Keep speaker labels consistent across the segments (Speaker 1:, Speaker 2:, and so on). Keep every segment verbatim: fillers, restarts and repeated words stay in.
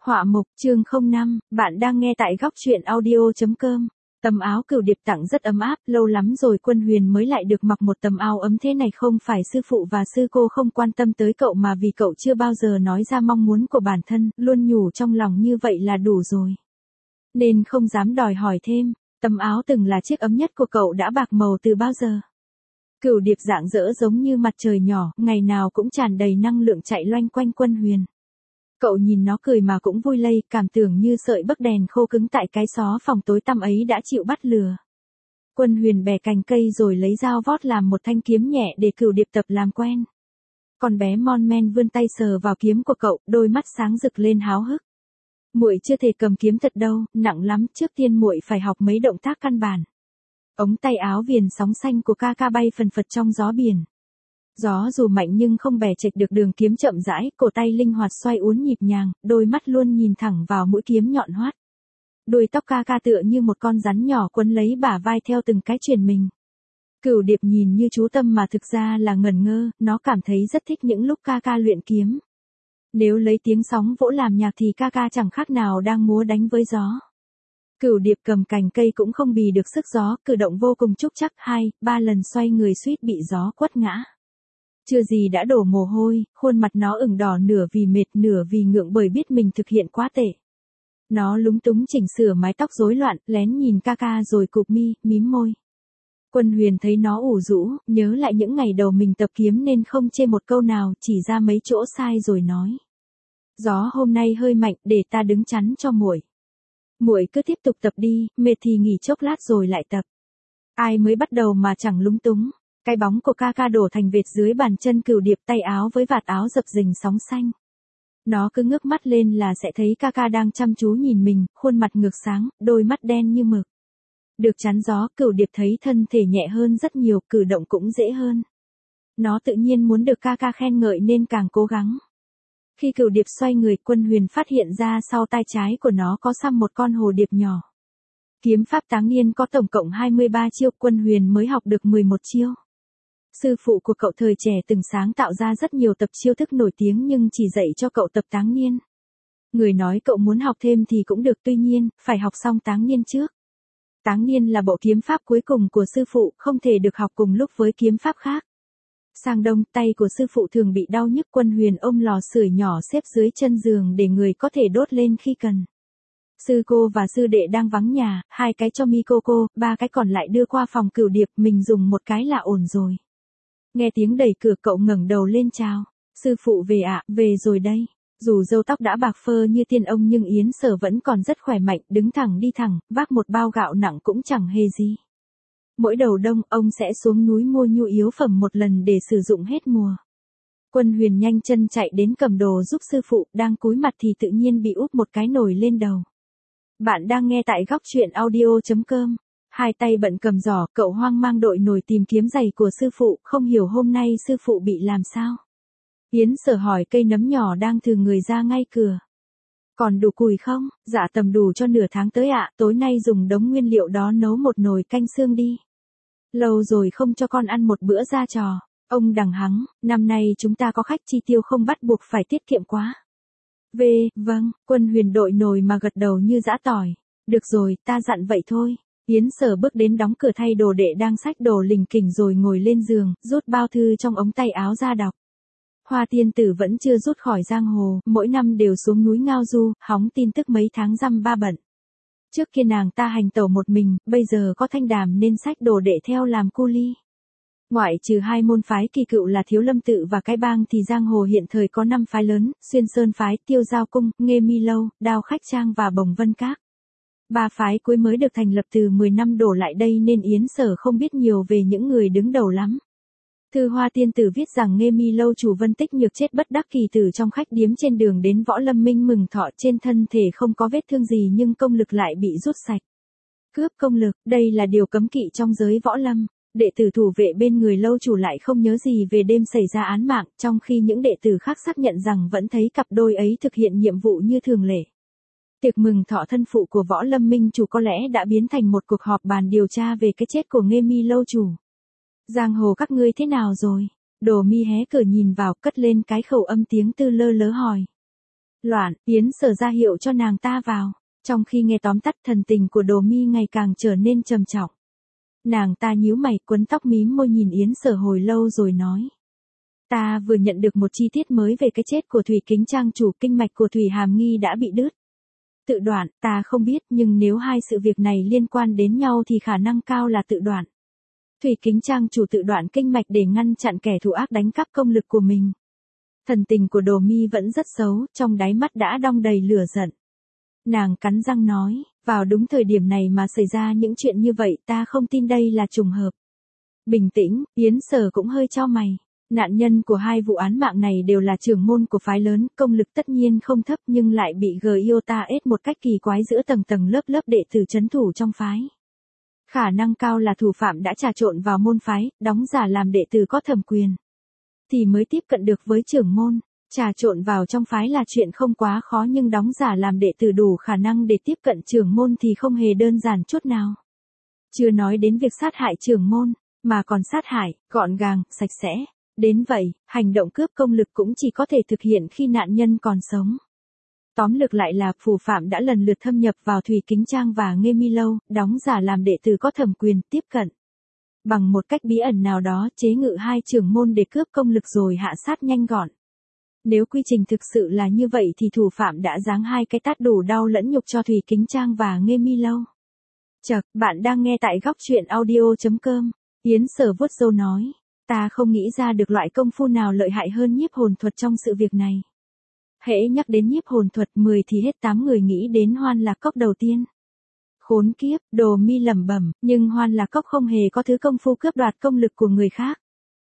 Speaker 1: Họa mục chương không năm, bạn đang nghe tại góc truyện audio.com. Tấm áo Cửu Điệp tặng rất ấm áp, lâu lắm rồi Quân Huyền mới lại được mặc một tấm áo ấm thế này, không phải sư phụ và sư cô không quan tâm tới cậu mà vì cậu chưa bao giờ nói ra mong muốn của bản thân, luôn nhủ trong lòng như vậy là đủ rồi. Nên không dám đòi hỏi thêm, tấm áo từng là chiếc ấm nhất của cậu đã bạc màu từ bao giờ. Cửu Điệp rạng rỡ giống như mặt trời nhỏ, ngày nào cũng tràn đầy năng lượng chạy loanh quanh Quân Huyền. Cậu nhìn nó cười mà cũng vui lây, cảm tưởng như sợi bấc đèn khô cứng tại cái xó phòng tối tăm ấy đã chịu bắt lừa. Quân Huyền bẻ cành cây rồi lấy dao vót làm một thanh kiếm nhẹ để Cửu Điệp tập làm quen. Con bé mon men vươn tay sờ vào kiếm của cậu, đôi mắt sáng rực lên háo hức. Muội chưa thể cầm kiếm thật đâu, nặng lắm, trước tiên muội phải học mấy động tác căn bản. Ống tay áo viền sóng xanh của ca ca bay phần phật trong gió biển. Gió dù mạnh nhưng không bẻ chệch được đường kiếm chậm rãi, cổ tay linh hoạt xoay uốn nhịp nhàng, đôi mắt luôn nhìn thẳng vào mũi kiếm nhọn hoắt. Đuôi tóc ca ca tựa như một con rắn nhỏ quấn lấy bả vai theo từng cái chuyền mình. Cửu Điệp nhìn như chú tâm mà thực ra là ngẩn ngơ, nó cảm thấy rất thích những lúc ca ca luyện kiếm. Nếu lấy tiếng sóng vỗ làm nhạc thì ca ca chẳng khác nào đang múa đánh với gió. Cửu Điệp cầm cành cây cũng không bì được sức gió, cử động vô cùng trúc chắc, hai, ba lần xoay người suýt bị gió quất ngã. Chưa gì đã đổ mồ hôi, khuôn mặt nó ửng đỏ nửa vì mệt nửa vì ngượng bởi biết mình thực hiện quá tệ. Nó lúng túng chỉnh sửa mái tóc rối loạn, lén nhìn ca ca rồi cụp mi, mím môi. Quân Huyền thấy nó ủ rũ, nhớ lại những ngày đầu mình tập kiếm nên không chê một câu nào, chỉ ra mấy chỗ sai rồi nói. Gió hôm nay hơi mạnh, để ta đứng chắn cho muội. Muội cứ tiếp tục tập đi, mệt thì nghỉ chốc lát rồi lại tập. Ai mới bắt đầu mà chẳng lúng túng. Cái bóng của ca ca đổ thành vệt dưới bàn chân Cửu Điệp, tay áo với vạt áo dập dềnh sóng xanh. Nó cứ ngước mắt lên là sẽ thấy ca ca đang chăm chú nhìn mình, khuôn mặt ngược sáng, đôi mắt đen như mực. Được chắn gió, Cửu Điệp thấy thân thể nhẹ hơn rất nhiều, cử động cũng dễ hơn. Nó tự nhiên muốn được ca ca khen ngợi nên càng cố gắng. Khi Cửu Điệp xoay người, Quân Huyền phát hiện ra sau tay trái của nó có xăm một con hồ điệp nhỏ. Kiếm pháp Táng Niên có tổng cộng hai mươi ba chiêu, Quân Huyền mới học được mười một chiêu. Sư phụ của cậu thời trẻ từng sáng tạo ra rất nhiều tập chiêu thức nổi tiếng nhưng chỉ dạy cho cậu tập Táng Niên. Người nói cậu muốn học thêm thì cũng được, tuy nhiên, phải học xong Táng Niên trước. Táng Niên là bộ kiếm pháp cuối cùng của sư phụ, không thể được học cùng lúc với kiếm pháp khác. Sang đông, tay của sư phụ thường bị đau nhức, Quân Huyền ôm lò sưởi nhỏ xếp dưới chân giường để người có thể đốt lên khi cần. Sư cô và sư đệ đang vắng nhà, hai cái cho mi cô cô, ba cái còn lại đưa qua phòng Cửu Điệp, mình dùng một cái là ổn rồi. Nghe tiếng đẩy cửa, cậu ngẩng đầu lên chào. Sư phụ về ạ, à, về rồi đây. Dù râu tóc đã bạc phơ như tiên ông nhưng Yến Sở vẫn còn rất khỏe mạnh, đứng thẳng đi thẳng, vác một bao gạo nặng cũng chẳng hề gì. Mỗi đầu đông, ông sẽ xuống núi mua nhu yếu phẩm một lần để sử dụng hết mùa. Quân Huyền nhanh chân chạy đến cầm đồ giúp sư phụ, đang cúi mặt thì tự nhiên bị úp một cái nồi lên đầu. Bạn đang nghe tại góc truyện audio.com. Hai tay bận cầm giỏ, cậu hoang mang đội nồi tìm kiếm giày của sư phụ, không hiểu hôm nay sư phụ bị làm sao. Yến Sở hỏi cây nấm nhỏ đang thừ người ra ngay cửa. Còn đủ củi không? Dạ tầm đủ cho nửa tháng tới ạ, tối nay dùng đống nguyên liệu đó nấu một nồi canh xương đi. Lâu rồi không cho con ăn một bữa ra trò. Ông đằng hắng, năm nay chúng ta có khách, chi tiêu không bắt buộc phải tiết kiệm quá. V, vâng, Quân Huyền đội nồi mà gật đầu như giã tỏi. Được rồi, ta dặn vậy thôi. Yến Sở bước đến đóng cửa thay đồ đệ đang xách đồ lình kình rồi ngồi lên giường, rút bao thư trong ống tay áo ra đọc. Hoa tiên tử vẫn chưa rút khỏi giang hồ, mỗi năm đều xuống núi Ngao Du, hóng tin tức mấy tháng răm ba bận. Trước kia nàng ta hành tẩu một mình, bây giờ có Thanh Đàm nên xách đồ đệ theo làm cu ly. Ngoại trừ hai môn phái kỳ cựu là Thiếu Lâm Tự và Cái Bang thì giang hồ hiện thời có năm phái lớn, Xuyên Sơn phái, Tiêu Giao Cung, Nghê Mi Lâu, Đao Khách Trang và Bồng Vân Các. Ba phái cuối mới được thành lập từ mười năm đổ lại đây nên Yến Sở không biết nhiều về những người đứng đầu lắm. Thư Hoa tiên tử viết rằng Nghê Mi Lâu chủ Vân Tích Nhược chết bất đắc kỳ tử trong khách điếm trên đường đến Võ Lâm Minh mừng thọ, trên thân thể không có vết thương gì nhưng công lực lại bị rút sạch. Cướp công lực, đây là điều cấm kỵ trong giới võ lâm. Đệ tử thủ vệ bên người lâu chủ lại không nhớ gì về đêm xảy ra án mạng, trong khi những đệ tử khác xác nhận rằng vẫn thấy cặp đôi ấy thực hiện nhiệm vụ như thường lệ. Tiệc mừng thọ thân phụ của Võ Lâm Minh chủ có lẽ đã biến thành một cuộc họp bàn điều tra về cái chết của Nghê Mi lâu chủ. Giang hồ các ngươi thế nào rồi? Đồ Mi hé cửa nhìn vào, cất lên cái khẩu âm tiếng tư lơ lớ hỏi. Loạn, Yến Sở ra hiệu cho nàng ta vào. Trong khi nghe tóm tắt, thần tình của Đồ Mi ngày càng trở nên trầm trọng. Nàng ta nhíu mày, quấn tóc mím môi nhìn Yến Sở hồi lâu rồi nói. Ta vừa nhận được một chi tiết mới về cái chết của Thủy Kính Trang chủ, kinh mạch của Thủy Hàm Nghi đã bị đứt. Tự đoạn, ta không biết, nhưng nếu hai sự việc này liên quan đến nhau thì khả năng cao là tự đoạn. Thủy Kính Trang chủ tự đoạn kinh mạch để ngăn chặn kẻ thù ác đánh cắp công lực của mình. Thần tình của Đồ Mi vẫn rất xấu, trong đáy mắt đã đong đầy lửa giận. Nàng cắn răng nói, vào đúng thời điểm này mà xảy ra những chuyện như vậy, ta không tin đây là trùng hợp. Bình tĩnh, Yến Sở cũng hơi chau mày. Nạn nhân của hai vụ án mạng này đều là trưởng môn của phái lớn, công lực tất nhiên không thấp nhưng lại bị Giota ép một cách kỳ quái giữa tầng tầng lớp lớp đệ tử trấn thủ trong phái. Khả năng cao là thủ phạm đã trà trộn vào môn phái, đóng giả làm đệ tử có thẩm quyền. Thì mới tiếp cận được với trưởng môn. Trà trộn vào trong phái là chuyện không quá khó, nhưng đóng giả làm đệ tử đủ khả năng để tiếp cận trưởng môn thì không hề đơn giản chút nào. Chưa nói đến việc sát hại trưởng môn, mà còn sát hại, gọn gàng, sạch sẽ. Đến vậy, hành động cướp công lực cũng chỉ có thể thực hiện khi nạn nhân còn sống. Tóm lược lại là phù phạm đã lần lượt thâm nhập vào Thủy Kính Trang và Nghê Mi Lâu, đóng giả làm đệ tử có thẩm quyền tiếp cận. Bằng một cách bí ẩn nào đó chế ngự hai trưởng môn để cướp công lực rồi hạ sát nhanh gọn. Nếu quy trình thực sự là như vậy thì thủ phạm đã giáng hai cái tát đủ đau lẫn nhục cho Thủy Kính Trang và Nghê Mi Lâu. Chậc, bạn đang nghe tại góc truyện audio chấm com. Yến Sở vuốt râu nói. Ta không nghĩ ra được loại công phu nào lợi hại hơn nhiếp hồn thuật trong sự việc này. Hễ nhắc đến nhiếp hồn thuật mười thì hết tám người nghĩ đến Hoan Lạc Cốc đầu tiên. Khốn kiếp, Đồ Mi lẩm bẩm, nhưng Hoan Lạc Cốc không hề có thứ công phu cướp đoạt công lực của người khác.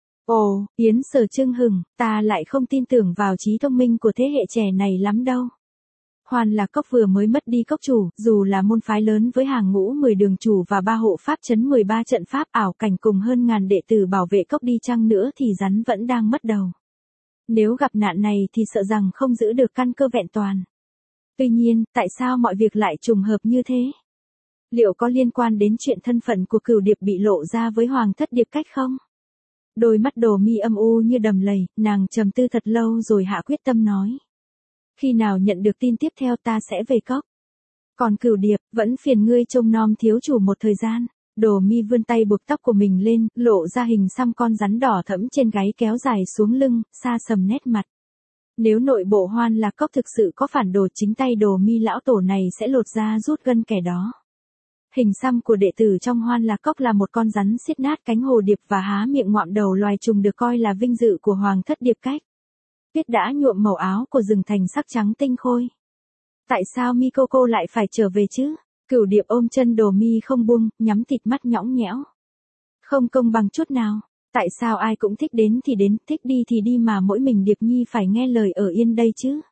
Speaker 1: Ồ, Yến Sở chưng hừng, ta lại không tin tưởng vào trí thông minh của thế hệ trẻ này lắm đâu. Hoan Lạc Cốc vừa mới mất đi cốc chủ, dù là môn phái lớn với hàng ngũ mười đường chủ và ba hộ pháp trấn mười ba trận pháp ảo cảnh cùng hơn ngàn đệ tử bảo vệ cốc đi chăng nữa thì rắn vẫn đang mất đầu. Nếu gặp nạn này thì sợ rằng không giữ được căn cơ vẹn toàn. Tuy nhiên, tại sao mọi việc lại trùng hợp như thế? Liệu có liên quan đến chuyện thân phận của Cửu Điệp bị lộ ra với Hoàng thất Điệp Cách không? Đôi mắt Đồ Mi âm u như đầm lầy, nàng trầm tư thật lâu rồi hạ quyết tâm nói. Khi nào nhận được tin tiếp theo ta sẽ về cốc. Còn Cửu Điệp, vẫn phiền ngươi trông nom thiếu chủ một thời gian. Đồ Mi vươn tay buộc tóc của mình lên, lộ ra hình xăm con rắn đỏ thẫm trên gáy kéo dài xuống lưng, xa sầm nét mặt. Nếu nội bộ Hoan Lạc Cốc thực sự có phản đồ, chính tay Đồ Mi lão tổ này sẽ lột ra rút gân kẻ đó. Hình xăm của đệ tử trong Hoan Lạc Cốc là một con rắn xiết nát cánh hồ điệp và há miệng ngoạm đầu loài trùng, được coi là vinh dự của Hoàng thất Điệp Cách. Tuyết đã nhuộm màu áo của rừng thành sắc trắng tinh khôi. Tại sao Mikoko lại phải trở về chứ? Cửu Điệp ôm chân Đồ Mi không buông, nhắm thịt mắt nhõng nhẽo. Không công bằng chút nào. Tại sao ai cũng thích đến thì đến, thích đi thì đi mà mỗi mình Điệp Nhi phải nghe lời ở yên đây chứ?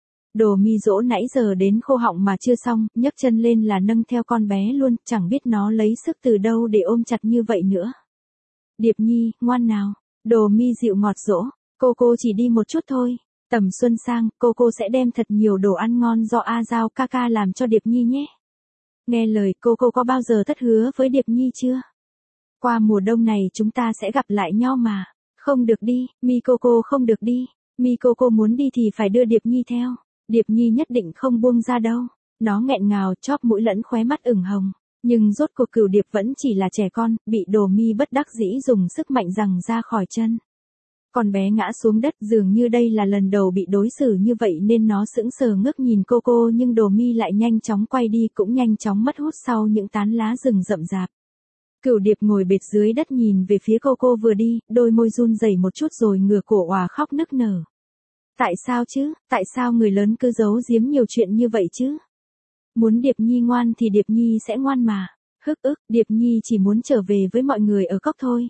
Speaker 1: Đồ Mi dỗ nãy giờ đến khô họng mà chưa xong, nhấc chân lên là nâng theo con bé luôn, chẳng biết nó lấy sức từ đâu để ôm chặt như vậy nữa. Điệp Nhi, ngoan nào. Đồ Mi dịu ngọt dỗ. Cô cô chỉ đi một chút thôi. Tầm xuân sang, cô cô sẽ đem thật nhiều đồ ăn ngon do A Giao ca ca làm cho Điệp Nhi nhé. Nghe lời, cô cô có bao giờ thất hứa với Điệp Nhi chưa? Qua mùa đông này chúng ta sẽ gặp lại nhau mà. Không được đi, Mikoko không được đi. Mikoko muốn đi thì phải đưa Điệp Nhi theo. Điệp Nhi nhất định không buông ra đâu. Nó nghẹn ngào, chóp mũi lẫn khóe mắt ửng hồng. Nhưng rốt cuộc Cửu Điệp vẫn chỉ là trẻ con, bị Đồ Mi bất đắc dĩ dùng sức mạnh giằng ra khỏi chân. Con bé ngã xuống đất, dường như đây là lần đầu bị đối xử như vậy nên nó sững sờ ngước nhìn cô cô, nhưng Đồ Mi lại nhanh chóng quay đi, cũng nhanh chóng mất hút sau những tán lá rừng rậm rạp. Cửu Điệp ngồi bệt dưới đất nhìn về phía cô cô vừa đi, đôi môi run rẩy một chút rồi ngửa cổ òa khóc nức nở. Tại sao chứ, tại sao người lớn cứ giấu giếm nhiều chuyện như vậy chứ? Muốn Điệp Nhi ngoan thì Điệp Nhi sẽ ngoan mà. Hức ức, Điệp Nhi chỉ muốn trở về với mọi người ở cốc thôi.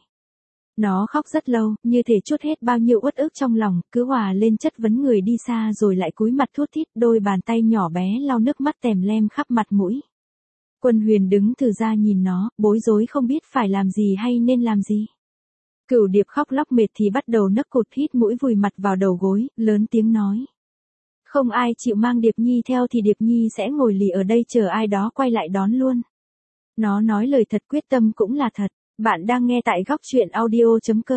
Speaker 1: Nó khóc rất lâu, như thể trút hết bao nhiêu uất ức trong lòng, cứ hòa lên chất vấn người đi xa rồi lại cúi mặt thút thít, đôi bàn tay nhỏ bé lau nước mắt tèm lem khắp mặt mũi. Quân Huyền đứng từ ra nhìn nó, bối rối không biết phải làm gì hay nên làm gì. Cửu Điệp khóc lóc mệt thì bắt đầu nấc cụt, hít mũi vùi mặt vào đầu gối, lớn tiếng nói. Không ai chịu mang Điệp Nhi theo thì Điệp Nhi sẽ ngồi lì ở đây chờ ai đó quay lại đón luôn. Nó nói lời thật, quyết tâm cũng là thật. Bạn đang nghe tại góc truyện audio chấm com.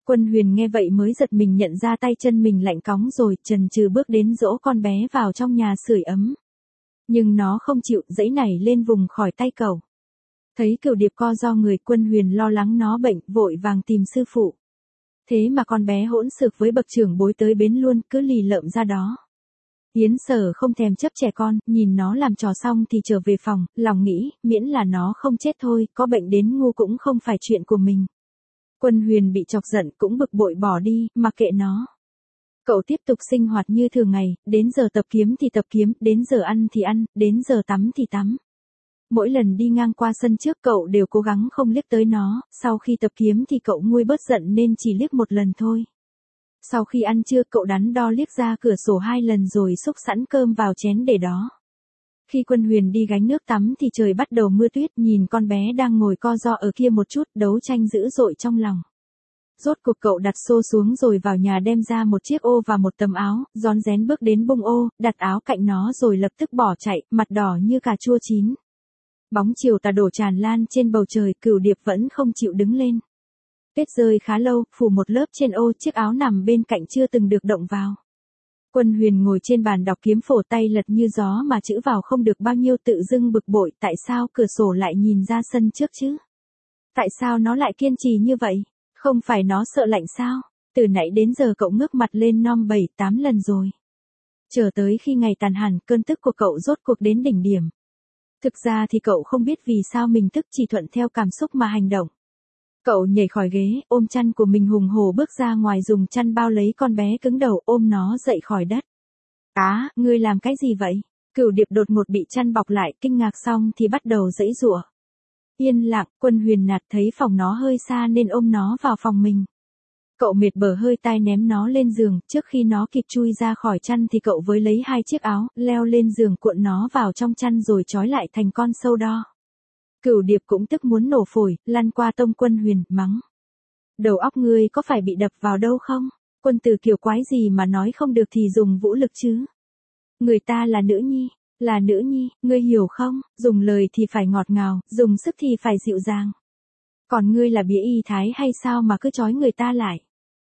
Speaker 1: Quân Huyền nghe vậy mới giật mình nhận ra tay chân mình lạnh cóng rồi, chần chừ bước đến dỗ con bé vào trong nhà sưởi ấm. Nhưng nó không chịu, giãy nảy lên vùng khỏi tay cậu. Thấy Cửu Điệp co ro người, Quân Huyền lo lắng nó bệnh, vội vàng tìm sư phụ. Thế mà con bé hỗn xược với bậc trưởng bối tới bến luôn, cứ lì lợm ra đó. Yến Sở không thèm chấp trẻ con, nhìn nó làm trò xong thì trở về phòng, lòng nghĩ, miễn là nó không chết thôi, có bệnh đến ngu cũng không phải chuyện của mình. Quân Huyền bị chọc giận cũng bực bội bỏ đi, mặc kệ nó. Cậu tiếp tục sinh hoạt như thường ngày, đến giờ tập kiếm thì tập kiếm, đến giờ ăn thì ăn, đến giờ tắm thì tắm. Mỗi lần đi ngang qua sân trước cậu đều cố gắng không liếc tới nó, sau khi tập kiếm thì cậu nguôi bớt giận nên chỉ liếc một lần thôi. Sau khi ăn trưa cậu đắn đo liếc ra cửa sổ hai lần rồi xúc sẵn cơm vào chén để đó. Khi Quân Huyền đi gánh nước tắm thì trời bắt đầu mưa tuyết, nhìn con bé đang ngồi co ro ở kia một chút, đấu tranh dữ dội trong lòng. Rốt cuộc cậu đặt xô xuống rồi vào nhà đem ra một chiếc ô và một tấm áo, rón rén bước đến bung ô, đặt áo cạnh nó rồi lập tức bỏ chạy, mặt đỏ như cà chua chín. Bóng chiều tà đổ tràn lan trên bầu trời, Cửu Điệp vẫn không chịu đứng lên. Tuyết rơi khá lâu, phủ một lớp trên ô, chiếc áo nằm bên cạnh chưa từng được động vào. Quân Huyền ngồi trên bàn đọc kiếm phổ, tay lật như gió mà chữ vào không được bao nhiêu, tự dưng bực bội, tại sao cửa sổ lại nhìn ra sân trước chứ? Tại sao nó lại kiên trì như vậy? Không phải nó sợ lạnh sao? Từ nãy đến giờ cậu ngước mặt lên nom bảy tám lần rồi. Chờ tới khi ngày tàn hẳn, cơn tức của cậu rốt cuộc đến đỉnh điểm. Thực ra thì cậu không biết vì sao mình tức, chỉ thuận theo cảm xúc mà hành động. Cậu nhảy khỏi ghế, ôm chăn của mình hùng hổ bước ra ngoài, dùng chăn bao lấy con bé cứng đầu, ôm nó dậy khỏi đất. Á, ngươi làm cái gì vậy? Cửu Điệp đột ngột bị chăn bọc lại, kinh ngạc xong thì bắt đầu giãy giụa. Yên lặng, Quân Huyền nạt thấy phòng nó hơi xa nên ôm nó vào phòng mình. Cậu mệt bở hơi tai ném nó lên giường, trước khi nó kịp chui ra khỏi chăn thì cậu với lấy hai chiếc áo, leo lên giường cuộn nó vào trong chăn rồi trói lại thành con sâu đo. Cửu Điệp cũng tức muốn nổ phổi, lăn qua tông Quân Huyền, mắng. Đầu óc ngươi có phải bị đập vào đâu không? Quân tử kiểu quái gì mà nói không được thì dùng vũ lực chứ? Người ta là nữ nhi, là nữ nhi, ngươi hiểu không? Dùng lời thì phải ngọt ngào, dùng sức thì phải dịu dàng. Còn ngươi là bía y thái hay sao mà cứ trói người ta lại?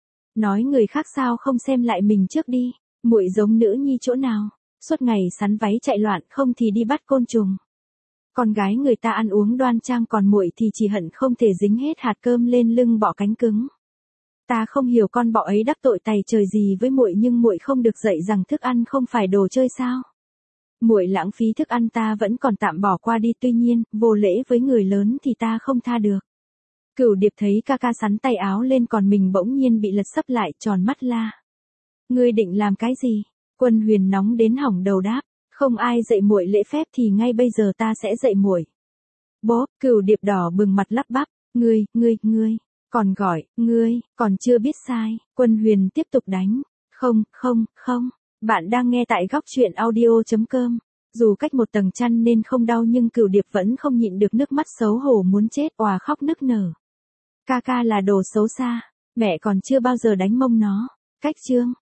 Speaker 1: Nói người khác sao không xem lại mình trước đi, muội giống nữ nhi chỗ nào? Suốt ngày sắn váy chạy loạn, không thì đi bắt côn trùng. Con gái người ta ăn uống đoan trang, còn muội thì chỉ hận không thể dính hết hạt cơm lên lưng bọ cánh cứng. Ta không hiểu con bọ ấy đắc tội tày trời gì với muội, nhưng muội không được dạy rằng thức ăn không phải đồ chơi sao? Muội lãng phí thức ăn ta vẫn còn tạm bỏ qua đi, tuy nhiên, vô lễ với người lớn thì ta không tha được. Cửu Điệp thấy ca ca sắn tay áo lên còn mình bỗng nhiên bị lật sấp lại, tròn mắt la. Ngươi định làm cái gì? Quân Huyền nóng đến hỏng đầu đáp. Không ai dạy muội lễ phép thì ngay bây giờ ta sẽ dạy muội. Bố, Cửu Điệp đỏ bừng mặt lắp bắp. Ngươi, ngươi, ngươi, còn gọi, ngươi, còn chưa biết sai. Quân Huyền tiếp tục đánh. Không, không, không. Bạn đang nghe tại góc truyện audio chấm com. Dù cách một tầng chăn nên không đau nhưng Cửu Điệp vẫn không nhịn được nước mắt xấu hổ muốn chết, òa khóc nức nở. Ca ca là đồ xấu xa, mẹ còn chưa bao giờ đánh mông nó. Cách chương.